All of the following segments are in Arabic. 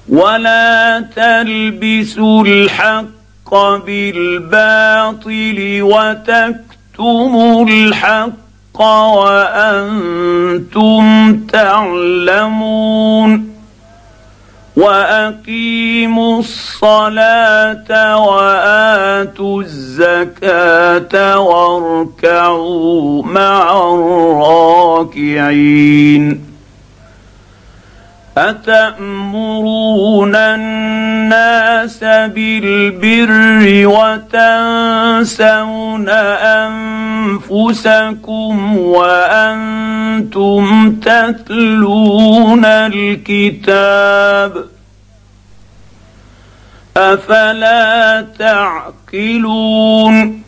ولا تلبسوا الحق بالباطل وتكتموا الحق وأنتم تعلمون وأقيموا الصلاة وآتوا الزكاة واركعوا مع الراكعين أتأمرون الناس بالبر وتنسون أنفسكم وأنتم تتلون الكتاب أفلا تعقلون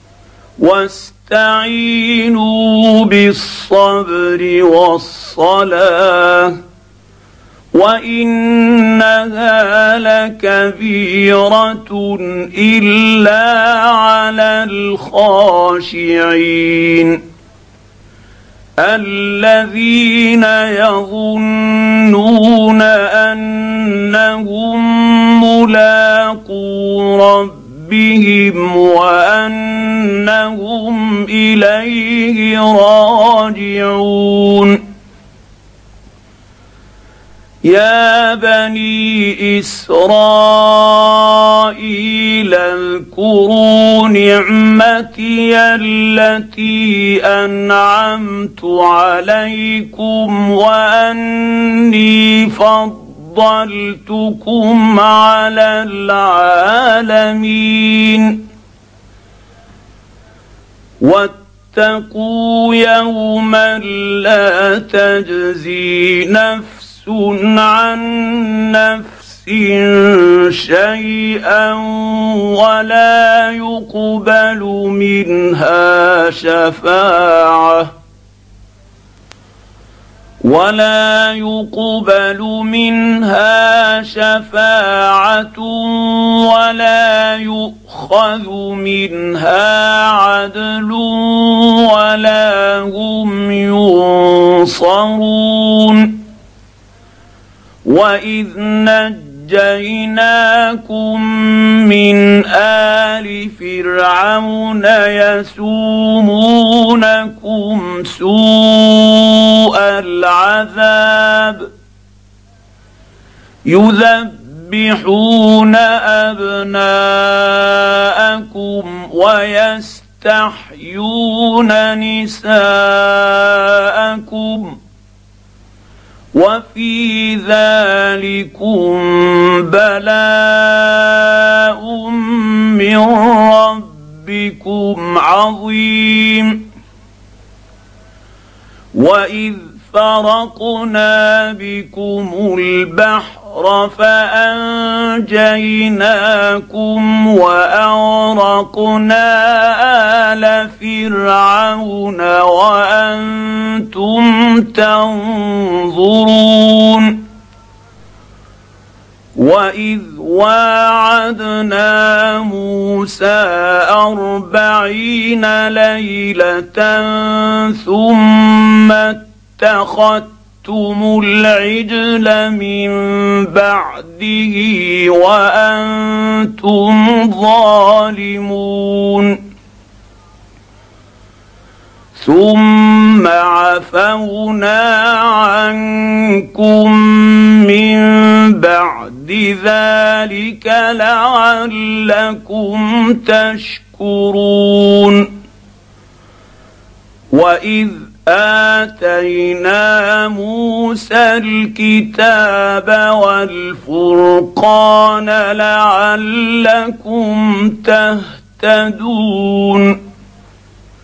واستعينوا بالصبر والصلاة وإنها لكبيرة إلا على الخاشعين الذين يظنون أنهم ملاقو ربهم وأنهم إليه راجعون يا بني إسرائيل اذكروا نعمتي التي أنعمت عليكم وأني فضلتكم على العالمين واتقوا يوما لا تجزي نفس عن نفس شيئا ولا يقبل منها شفاعة ولا يؤخذ منها عدل ولا هم ينصرون وإذ نجيناكم من آل فرعون يسومونكم سوء العذاب يذبحون أبناءكم ويستحيون نساءكم وفي ذلكم بلاء من ربكم عظيم وإذ فرقنا بكم البحر فأنجيناكم وأغرقنا آل فرعون وأنتم تنظرون وإذ واعدنا موسى 40 ليلة ثم اتخذتم العجل من بعده وأنتم ظالمون ثم عفونا عنكم من بعد ذلك لعلكم تشكرون وإذ آتينا موسى الكتاب والفرقان لعلكم تهتدون